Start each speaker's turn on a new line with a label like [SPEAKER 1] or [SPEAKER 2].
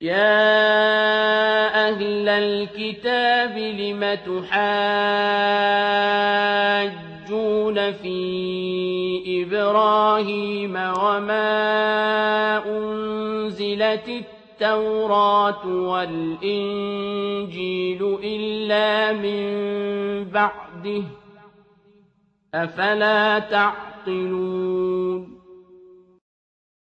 [SPEAKER 1] يَا أَهْلَ الْكِتَابِ لِمَ تُحَاجُّونَ فِي إِبْرَاهِيمَ وَمَا أُنزِلَتِ التَّوْرَاةُ وَالْإِنجِيلُ إِلَّا مِن بَعْدِهِ ۚ أَفَلَا تَعْقِلُونَ